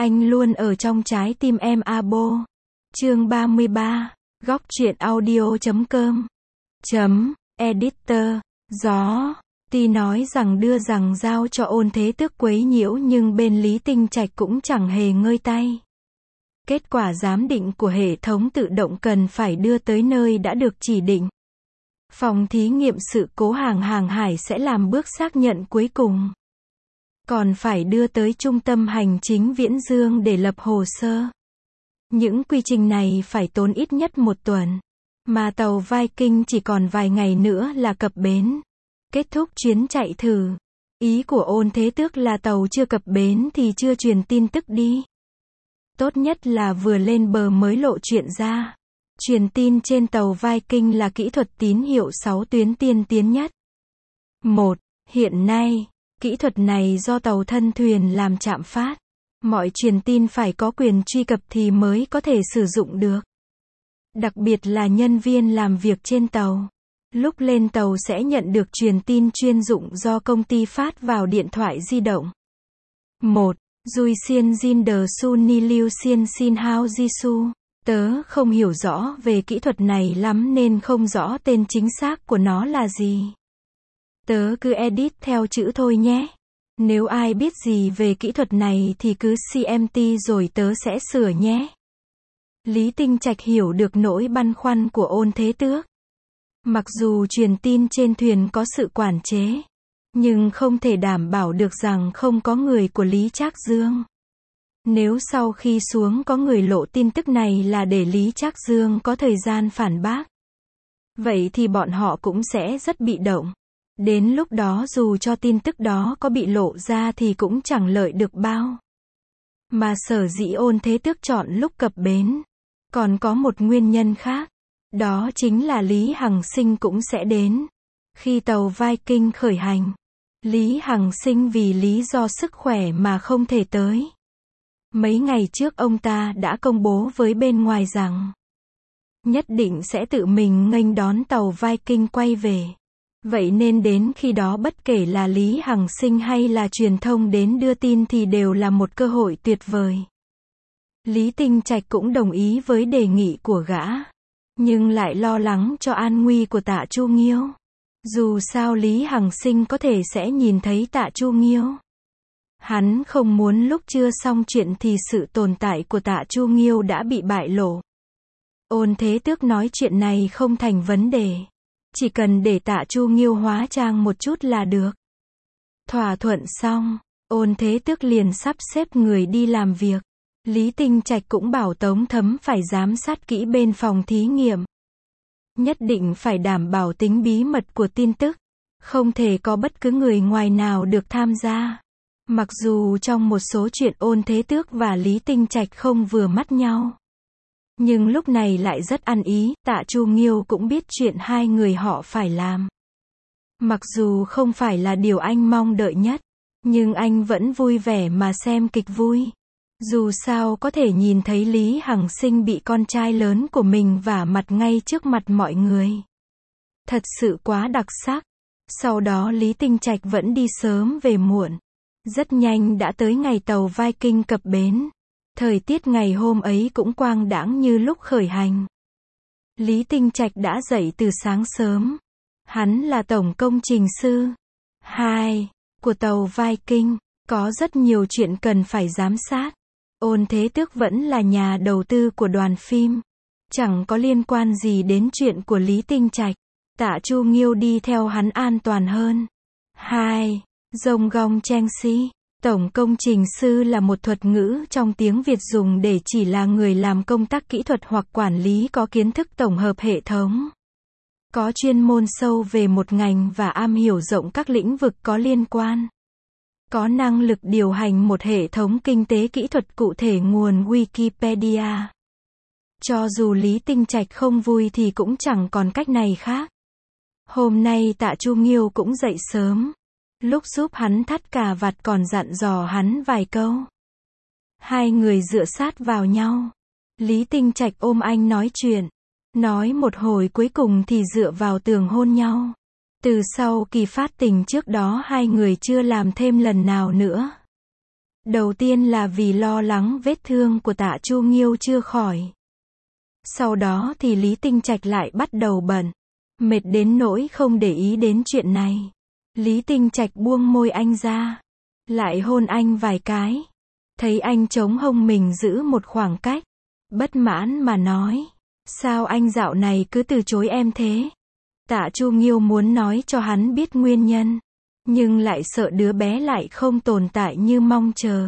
Anh luôn ở trong trái tim em Abo. Chương 33. Góc truyện audio.com. Editor. Gió. Tuy nói rằng đưa rằng giao cho Ôn Thế Tước quấy nhiễu nhưng bên Lý Tinh Trạch cũng chẳng hề ngơi tay. Kết quả giám định của hệ thống tự động cần phải đưa tới nơi đã được chỉ định. Phòng thí nghiệm sự cố hàng hải sẽ làm bước xác nhận cuối cùng. Còn phải đưa tới trung tâm hành chính Viễn Dương để lập hồ sơ. Những quy trình này phải tốn ít nhất 1 tuần. Mà tàu Viking chỉ còn vài ngày nữa là cập bến. Kết thúc chuyến chạy thử. Ý của Ôn Thế Tước là tàu chưa cập bến thì chưa truyền tin tức đi. Tốt nhất là vừa lên bờ mới lộ chuyện ra. Truyền tin trên tàu Viking là kỹ thuật tín hiệu 6 tuyến tiên tiến nhất. 1. Hiện nay, kỹ thuật này do tàu thân thuyền làm chạm phát. Mọi truyền tin phải có quyền truy cập thì mới có thể sử dụng được. Đặc biệt là nhân viên làm việc trên tàu. Lúc lên tàu sẽ nhận được truyền tin chuyên dụng do công ty phát vào điện thoại di động. 1. Dui Xiên Jin De Su Ni Liu Xiên Xin Hao Jisu. Tớ không hiểu rõ về kỹ thuật này lắm nên không rõ tên chính xác của nó là gì. Tớ cứ edit theo chữ thôi nhé. Nếu ai biết gì về kỹ thuật này thì cứ CMT rồi tớ sẽ sửa nhé. Lý Tinh Trạch hiểu được nỗi băn khoăn của Ôn Thế Tước. Mặc dù truyền tin trên thuyền có sự quản chế, nhưng không thể đảm bảo được rằng không có người của Lý Trác Dương. Nếu sau khi xuống có người lộ tin tức này là để Lý Trác Dương có thời gian phản bác, vậy thì bọn họ cũng sẽ rất bị động. Đến lúc đó dù cho tin tức đó có bị lộ ra thì cũng chẳng lợi được bao. Mà sở dĩ Ôn Thế Tước chọn lúc cập bến, còn có một nguyên nhân khác. Đó chính là Lý Hằng Sinh cũng sẽ đến. Khi tàu Viking khởi hành, Lý Hằng Sinh vì lý do sức khỏe mà không thể tới. Mấy ngày trước ông ta đã công bố với bên ngoài rằng nhất định sẽ tự mình nghênh đón tàu Viking quay về. Vậy nên đến khi đó bất kể là Lý Hằng Sinh hay là truyền thông đến đưa tin thì đều là một cơ hội tuyệt vời. Lý Tinh Trạch cũng đồng ý với đề nghị của gã, nhưng lại lo lắng cho an nguy của Tạ Chu Nghiêu. Dù sao Lý Hằng Sinh có thể sẽ nhìn thấy Tạ Chu Nghiêu. Hắn không muốn lúc chưa xong chuyện thì sự tồn tại của Tạ Chu Nghiêu đã bị bại lộ. Ôn Thế Tước nói chuyện này không thành vấn đề. Chỉ cần để Tạ Chu Nghiêu hóa trang một chút là được. Thỏa thuận xong, Ôn Thế Tước liền sắp xếp người đi làm việc. Lý Tinh Trạch cũng bảo Tống Thấm phải giám sát kỹ bên phòng thí nghiệm. Nhất định phải đảm bảo tính bí mật của tin tức. Không thể có bất cứ người ngoài nào được tham gia. Mặc dù trong một số chuyện Ôn Thế Tước và Lý Tinh Trạch không vừa mắt nhau, nhưng lúc này lại rất ăn ý. Tạ Chu Nghiêu cũng biết chuyện hai người họ phải làm. Mặc dù không phải là điều anh mong đợi nhất, nhưng anh vẫn vui vẻ mà xem kịch vui. Dù sao có thể nhìn thấy Lý Hằng Sinh bị con trai lớn của mình vả mặt ngay trước mặt mọi người. Thật sự quá đặc sắc. Sau đó Lý Tinh Trạch vẫn đi sớm về muộn. Rất nhanh đã tới ngày tàu Viking cập bến. Thời tiết ngày hôm ấy cũng quang đãng như lúc khởi hành. Lý Tinh Trạch đã dậy từ sáng sớm. Hắn là tổng công trình sư 2 của tàu Viking. Có rất nhiều chuyện cần phải giám sát. Ôn Thế Tước vẫn là nhà đầu tư của đoàn phim. Chẳng có liên quan gì đến chuyện của Lý Tinh Trạch. Tạ Chu Nghiêu đi theo hắn an toàn hơn. 2. Dông Gong Cheng Si. Tổng công trình sư là một thuật ngữ trong tiếng Việt dùng để chỉ là người làm công tác kỹ thuật hoặc quản lý có kiến thức tổng hợp hệ thống. Có chuyên môn sâu về một ngành và am hiểu rộng các lĩnh vực có liên quan. Có năng lực điều hành một hệ thống kinh tế kỹ thuật cụ thể nguồn Wikipedia. Cho dù Lý Tinh Trạch không vui thì cũng chẳng còn cách này khác. Hôm nay Tạ Chu Nghiêu cũng dậy sớm. Lúc giúp hắn thắt cà vạt còn dặn dò hắn vài câu. Hai người dựa sát vào nhau. Lý Tinh Trạch ôm anh nói chuyện. Nói một hồi cuối cùng thì dựa vào tường hôn nhau. Từ sau kỳ phát tình trước đó hai người chưa làm thêm lần nào nữa. Đầu tiên là vì lo lắng vết thương của Tạ Chu Nghiêu chưa khỏi. Sau đó thì Lý Tinh Trạch lại bắt đầu bận, mệt đến nỗi không để ý đến chuyện này. Lý Tinh Trạch buông môi anh ra, lại hôn anh vài cái. Thấy anh chống hông mình giữ một khoảng cách, bất mãn mà nói, sao anh dạo này cứ từ chối em thế? Tạ Chu Nghiêu muốn nói cho hắn biết nguyên nhân, nhưng lại sợ đứa bé lại không tồn tại như mong chờ.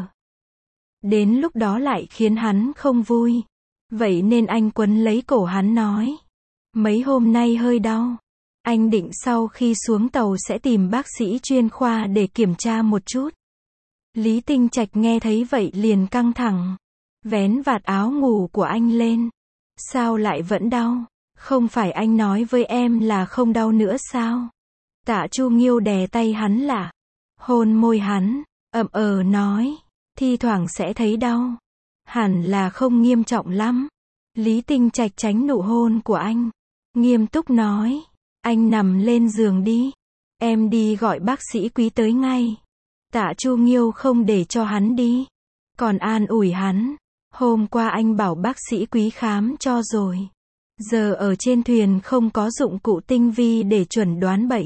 Đến lúc đó lại khiến hắn không vui. Vậy nên anh quấn lấy cổ hắn nói, mấy hôm nay hơi đau. Anh định sau khi xuống tàu sẽ tìm bác sĩ chuyên khoa để kiểm tra một chút. Lý Tinh Trạch nghe thấy vậy liền căng thẳng, vén vạt áo ngủ của anh lên. Sao lại vẫn đau? Không phải anh nói với em là không đau nữa sao? Tạ Chu Nghiêu đè tay hắn lại, hôn môi hắn, nói, thi thoảng sẽ thấy đau. Hẳn là không nghiêm trọng lắm. Lý Tinh Trạch tránh nụ hôn của anh, nghiêm túc nói, anh nằm lên giường đi. Em đi gọi bác sĩ Quý tới ngay. Tạ Chu Nghiêu không để cho hắn đi, còn an ủi hắn, hôm qua anh bảo bác sĩ Quý khám cho rồi. Giờ ở trên thuyền không có dụng cụ tinh vi để chuẩn đoán bệnh.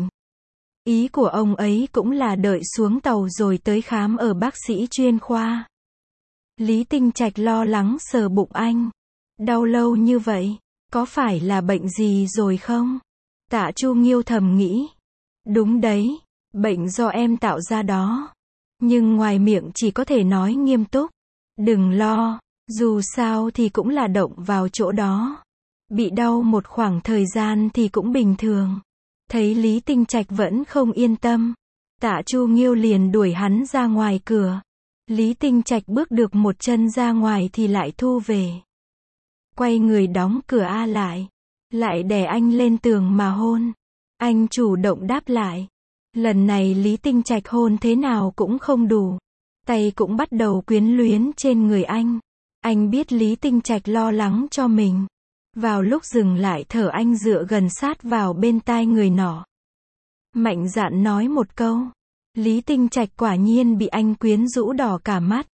Ý của ông ấy cũng là đợi xuống tàu rồi tới khám ở bác sĩ chuyên khoa. Lý Tinh Trạch lo lắng sờ bụng anh. Đau lâu như vậy, có phải là bệnh gì rồi không? Tạ Chu Nghiêu thầm nghĩ. Đúng đấy, bệnh do em tạo ra đó. Nhưng ngoài miệng chỉ có thể nói nghiêm túc. Đừng lo, dù sao thì cũng là động vào chỗ đó. Bị đau một khoảng thời gian thì cũng bình thường. Thấy Lý Tinh Trạch vẫn không yên tâm, Tạ Chu Nghiêu liền đuổi hắn ra ngoài cửa. Lý Tinh Trạch bước được một chân ra ngoài thì lại thu về. Quay người đóng cửa lại đè anh lên tường mà hôn. Anh chủ động đáp lại. Lần này Lý Tinh Trạch hôn thế nào cũng không đủ. Tay cũng bắt đầu quyến luyến trên người anh. Anh biết Lý Tinh Trạch lo lắng cho mình. Vào lúc dừng lại thở anh dựa gần sát vào bên tai người nọ. Mạnh dạn nói một câu. Lý Tinh Trạch quả nhiên bị anh quyến rũ đỏ cả mắt.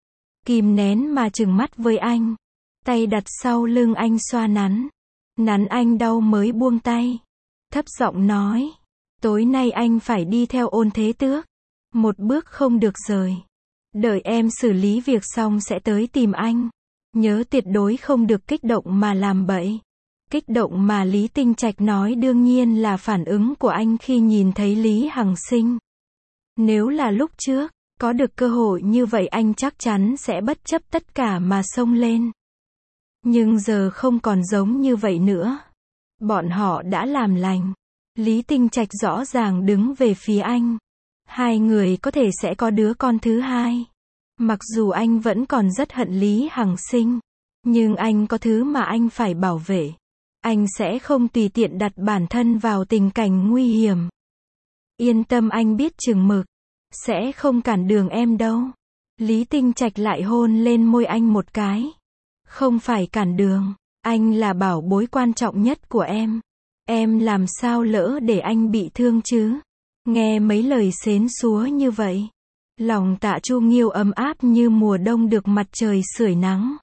Kìm nén mà trừng mắt với anh. Tay đặt sau lưng anh xoa nắn. Nắn anh đau mới buông tay. Thấp giọng nói. Tối nay anh phải đi theo Ôn Thế Tước. Một bước không được rời. Đợi em xử lý việc xong sẽ tới tìm anh. Nhớ tuyệt đối không được kích động mà làm bậy. Kích động mà Lý Tinh Trạch nói đương nhiên là phản ứng của anh khi nhìn thấy Lý Hằng Sinh. Nếu là lúc trước, có được cơ hội như vậy anh chắc chắn sẽ bất chấp tất cả mà xông lên. Nhưng giờ không còn giống như vậy nữa. Bọn họ đã làm lành. Lý Tinh Trạch rõ ràng đứng về phía anh. Hai người có thể sẽ có đứa con thứ hai. Mặc dù anh vẫn còn rất hận Lý Hằng Sinh, nhưng anh có thứ mà anh phải bảo vệ. Anh sẽ không tùy tiện đặt bản thân vào tình cảnh nguy hiểm. Yên tâm, anh biết chừng mực, sẽ không cản đường em đâu. Lý Tinh Trạch lại hôn lên môi anh một cái. Không phải cản đường, anh là bảo bối quan trọng nhất của em. Em làm sao lỡ để anh bị thương chứ? Nghe mấy lời xến xúa như vậy, lòng Tạ Chu Nghiêu ấm áp như mùa đông được mặt trời sưởi nắng.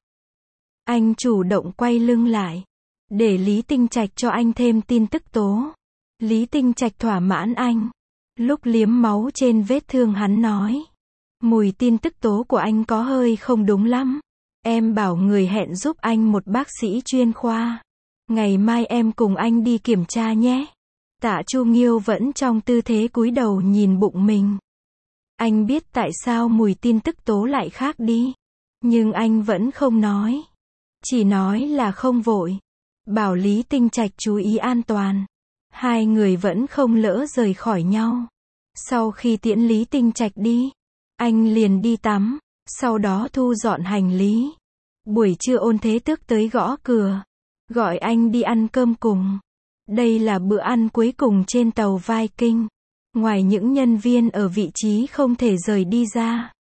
Anh chủ động quay lưng lại, để Lý Tinh Trạch cho anh thêm tin tức tố. Lý Tinh Trạch thỏa mãn anh. Lúc liếm máu trên vết thương hắn nói. Mùi tin tức tố của anh có hơi không đúng lắm. Em bảo người hẹn giúp anh một bác sĩ chuyên khoa. Ngày mai em cùng anh đi kiểm tra nhé. Tạ Chu Nghiêu vẫn trong tư thế cúi đầu nhìn bụng mình. Anh biết tại sao mùi tin tức tố lại khác đi. Nhưng anh vẫn không nói. Chỉ nói là không vội. Bảo Lý Tinh Trạch chú ý an toàn. Hai người vẫn không lỡ rời khỏi nhau. Sau khi tiễn Lý Tinh Trạch đi, anh liền đi tắm, sau đó thu dọn hành lý. Buổi trưa Ôn Thế Tước tới gõ cửa, gọi anh đi ăn cơm cùng. Đây là bữa ăn cuối cùng trên tàu Viking. Ngoài những nhân viên ở vị trí không thể rời đi ra,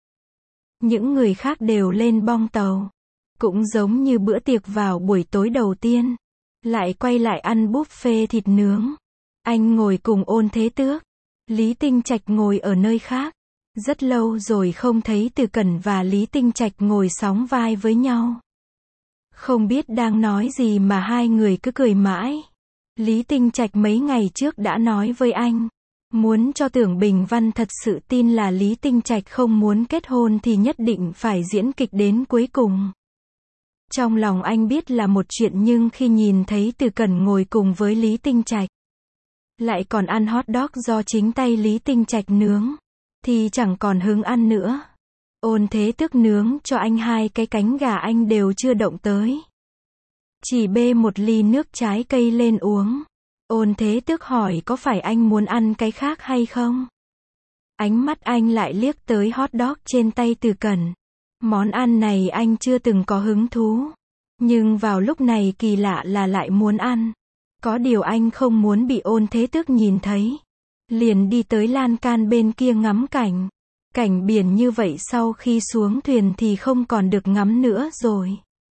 những người khác đều lên bong tàu. Cũng giống như bữa tiệc vào buổi tối đầu tiên, lại quay lại ăn buffet thịt nướng. Anh ngồi cùng Ôn Thế Tước, Lý Tinh Trạch ngồi ở nơi khác. Rất lâu rồi không thấy Từ Cẩn và Lý Tinh Trạch ngồi sóng vai với nhau. Không biết đang nói gì mà hai người cứ cười mãi. Lý Tinh Trạch mấy ngày trước đã nói với anh, muốn cho Tưởng Bình Văn thật sự tin là Lý Tinh Trạch không muốn kết hôn thì nhất định phải diễn kịch đến cuối cùng. Trong lòng anh biết là một chuyện nhưng khi nhìn thấy Từ Cẩn ngồi cùng với Lý Tinh Trạch, lại còn ăn hot dog do chính tay Lý Tinh Trạch nướng, thì chẳng còn hứng ăn nữa. Ôn Thế Tước nướng cho anh 2 cái cánh gà anh đều chưa động tới. Chỉ bê một ly nước trái cây lên uống. Ôn Thế Tước hỏi có phải anh muốn ăn cái khác hay không? Ánh mắt anh lại liếc tới hot dog trên tay Từ Cẩn. Món ăn này anh chưa từng có hứng thú. Nhưng vào lúc này kỳ lạ là lại muốn ăn. Có điều anh không muốn bị Ôn Thế Tước nhìn thấy. Liền đi tới lan can bên kia ngắm cảnh. Cảnh biển như vậy sau khi xuống thuyền thì không còn được ngắm nữa rồi.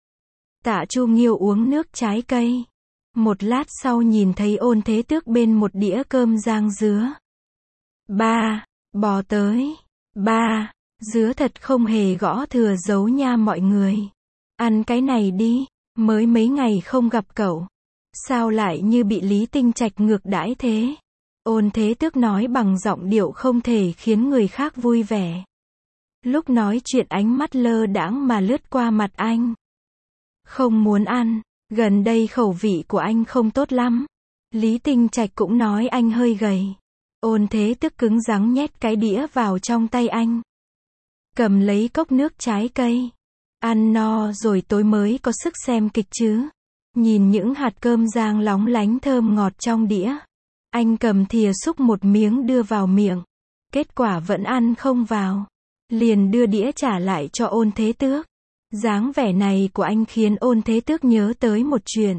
Tạ Chu Nghiêu uống nước trái cây. Một lát sau nhìn thấy Ôn Thế Tước bên một đĩa cơm rang dứa. Ba, bò tới. Ba, dứa thật không hề gõ thừa dấu nha mọi người. Ăn cái này đi, mới mấy ngày không gặp cậu. Sao lại như bị Lý Tinh Trạch ngược đãi thế? Ôn Thế Tước nói bằng giọng điệu không thể khiến người khác vui vẻ. Lúc nói chuyện ánh mắt lơ đãng mà lướt qua mặt anh. Không muốn ăn, gần đây khẩu vị của anh không tốt lắm. Lý Tinh Trạch cũng nói anh hơi gầy. Ôn Thế Tước cứng rắn nhét cái đĩa vào trong tay anh. Cầm lấy cốc nước trái cây. Ăn no rồi tối mới có sức xem kịch chứ. Nhìn những hạt cơm rang lóng lánh thơm ngọt trong đĩa. Anh cầm thìa xúc một miếng đưa vào miệng. Kết quả vẫn ăn không vào. Liền đưa đĩa trả lại cho Ôn Thế Tước. Dáng vẻ này của anh khiến Ôn Thế Tước nhớ tới một chuyện.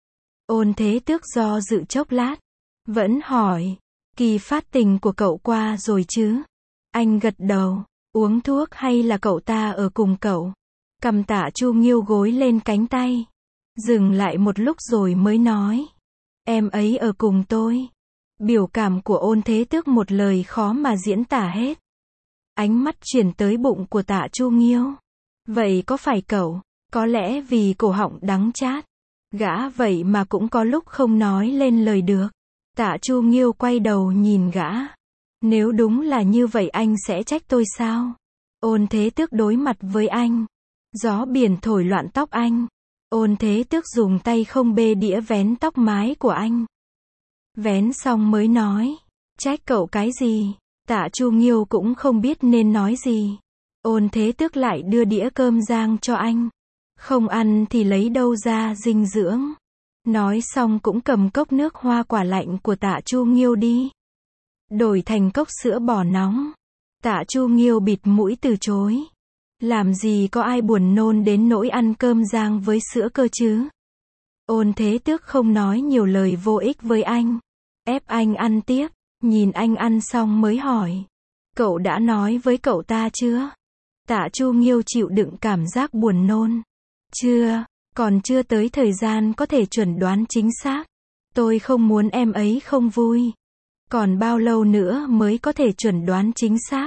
Ôn Thế Tước do dự chốc lát. Vẫn hỏi. Kỳ phát tình của cậu qua rồi chứ? Anh gật đầu. Uống thuốc hay là cậu ta ở cùng cậu? Cầm Tạ Chu Nghiêu gối lên cánh tay. Dừng lại một lúc rồi mới nói. Em ấy ở cùng tôi. Biểu cảm của Ôn Thế Tước một lời khó mà diễn tả hết. Ánh mắt chuyển tới bụng của Tạ Chu Nghiêu. Vậy có phải cậu? Có lẽ vì cổ họng đắng chát. Gã vậy mà cũng có lúc không nói lên lời được. Tạ Chu Nghiêu quay đầu nhìn gã. Nếu đúng là như vậy anh sẽ trách tôi sao? Ôn Thế Tước đối mặt với anh. Gió biển thổi loạn tóc anh. Ôn Thế Tước dùng tay không bê đĩa vén tóc mái của anh. Vén xong mới nói. Trách cậu cái gì? Tạ Chu Nghiêu cũng không biết nên nói gì. Ôn Thế Tước lại đưa đĩa cơm rang cho anh. Không ăn thì lấy đâu ra dinh dưỡng. Nói xong cũng cầm cốc nước hoa quả lạnh của Tạ Chu Nghiêu đi. Đổi thành cốc sữa bò nóng. Tạ Chu Nghiêu bịt mũi từ chối. Làm gì có ai buồn nôn đến nỗi ăn cơm rang với sữa cơ chứ? Ôn Thế Tước không nói nhiều lời vô ích với anh. Ép anh ăn tiếp. Nhìn anh ăn xong mới hỏi. Cậu đã nói với cậu ta chưa? Tạ Chu Nghiêu chịu đựng cảm giác buồn nôn. Chưa, còn chưa tới thời gian có thể chuẩn đoán chính xác. Tôi không muốn em ấy không vui. Còn bao lâu nữa mới có thể chuẩn đoán chính xác?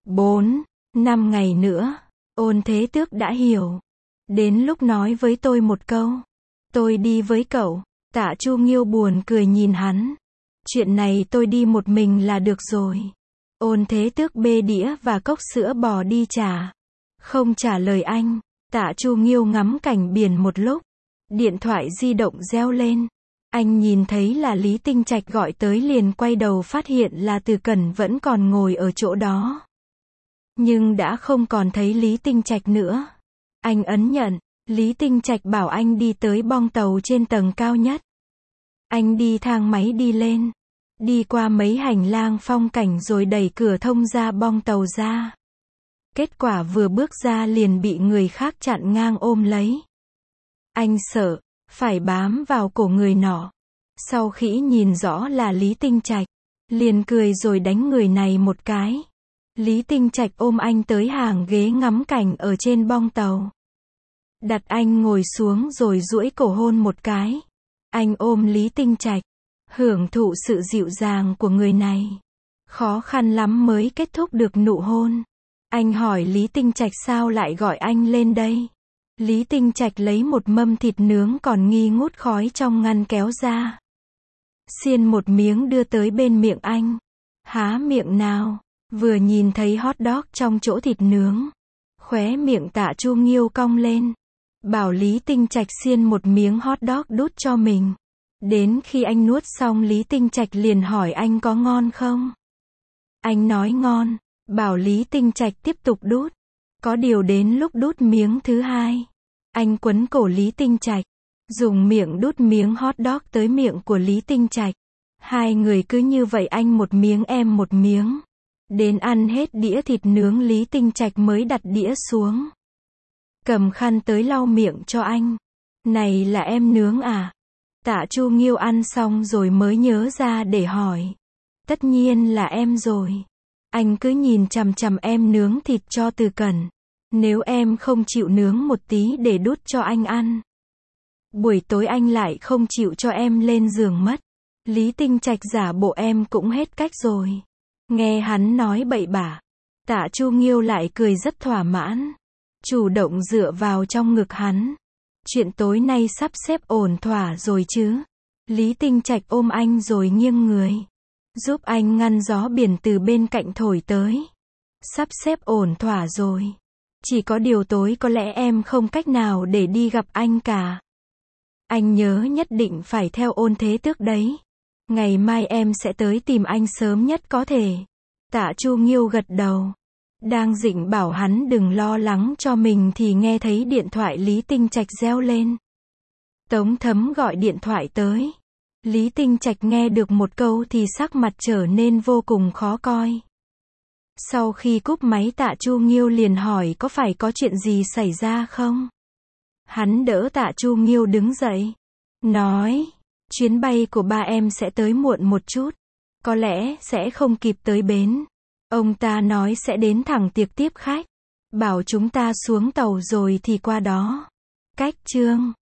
4, 5 ngày nữa. Ôn Thế Tước đã hiểu. Đến lúc nói với tôi một câu. Tôi đi với cậu. Tạ Chu Nghiêu buồn cười nhìn hắn. Chuyện này tôi đi một mình là được rồi. Ôn Thế Tước bê đĩa và cốc sữa bò đi trả. Không trả lời anh. Tạ Chu Nghiêu ngắm cảnh biển một lúc. Điện thoại di động reo lên. Anh nhìn thấy là Lý Tinh Trạch gọi tới liền quay đầu phát hiện là Từ Cẩn vẫn còn ngồi ở chỗ đó. Nhưng đã không còn thấy Lý Tinh Trạch nữa. Anh ấn nhận. Lý Tinh Trạch bảo anh đi tới bong tàu trên tầng cao nhất. Anh đi thang máy đi lên. Đi qua mấy hành lang phong cảnh rồi đẩy cửa thông ra bong tàu ra. Kết quả vừa bước ra liền bị người khác chặn ngang ôm lấy. Anh sợ, phải bám vào cổ người nọ. Sau khi nhìn rõ là Lý Tinh Trạch, liền cười rồi đánh người này một cái. Lý Tinh Trạch ôm anh tới hàng ghế ngắm cảnh ở trên bong tàu. Đặt anh ngồi xuống rồi duỗi cổ hôn một cái. Anh ôm Lý Tinh Trạch, hưởng thụ sự dịu dàng của người này. Khó khăn lắm mới kết thúc được nụ hôn. Anh hỏi Lý Tinh Trạch sao lại gọi anh lên đây. Lý Tinh Trạch lấy một mâm thịt nướng còn nghi ngút khói trong ngăn kéo ra. Xiên một miếng đưa tới bên miệng anh. Há miệng nào. Vừa nhìn thấy hot dog trong chỗ thịt nướng. Khóe miệng Tạ Chu Nghiêu cong lên. Bảo Lý Tinh Trạch xiên một miếng hot dog đút cho mình. Đến khi anh nuốt xong Lý Tinh Trạch liền hỏi anh có ngon không? Anh nói ngon. Bảo Lý Tinh Trạch tiếp tục đút. Có điều đến lúc đút miếng thứ hai. Anh quấn cổ Lý Tinh Trạch. Dùng miệng đút miếng hot dog tới miệng của Lý Tinh Trạch. Hai người cứ như vậy anh một miếng em một miếng. Đến ăn hết đĩa thịt nướng Lý Tinh Trạch mới đặt đĩa xuống. Cầm khăn tới lau miệng cho anh. Này là em nướng à? Tạ Chu Nghiêu ăn xong rồi mới nhớ ra để hỏi. Tất nhiên là em rồi. Anh cứ nhìn chằm chằm em nướng thịt cho từ cẩn. Nếu em không chịu nướng một tí để đút cho anh ăn. Buổi tối anh lại không chịu cho em lên giường mất. Lý Tinh Trạch giả bộ em cũng hết cách rồi. Nghe hắn nói bậy bạ. Tạ Chu Nghiêu lại cười rất thỏa mãn. Chủ động dựa vào trong ngực hắn. Chuyện tối nay sắp xếp ổn thỏa rồi chứ. Lý Tinh Trạch ôm anh rồi nghiêng người. Giúp anh ngăn gió biển từ bên cạnh thổi tới. Sắp xếp ổn thỏa rồi. Chỉ có điều tối có lẽ em không cách nào để đi gặp anh cả. Anh nhớ nhất định phải theo Ôn Thế Tước đấy. Ngày mai em sẽ tới tìm anh sớm nhất có thể. Tạ Chu Nghiêu gật đầu. Đang định bảo hắn đừng lo lắng cho mình thì nghe thấy điện thoại Lý Tinh Trạch reo lên. Tống Thấm gọi điện thoại tới. Lý Tinh Trạch nghe được một câu thì sắc mặt trở nên vô cùng khó coi. Sau khi cúp máy Tạ Chu Nghiêu liền hỏi có phải có chuyện gì xảy ra không? Hắn đỡ Tạ Chu Nghiêu đứng dậy. Nói, chuyến bay của ba em sẽ tới muộn một chút. Có lẽ sẽ không kịp tới bến. Ông ta nói sẽ đến thẳng tiệc tiếp khách. Bảo chúng ta xuống tàu rồi thì qua đó. Cách chương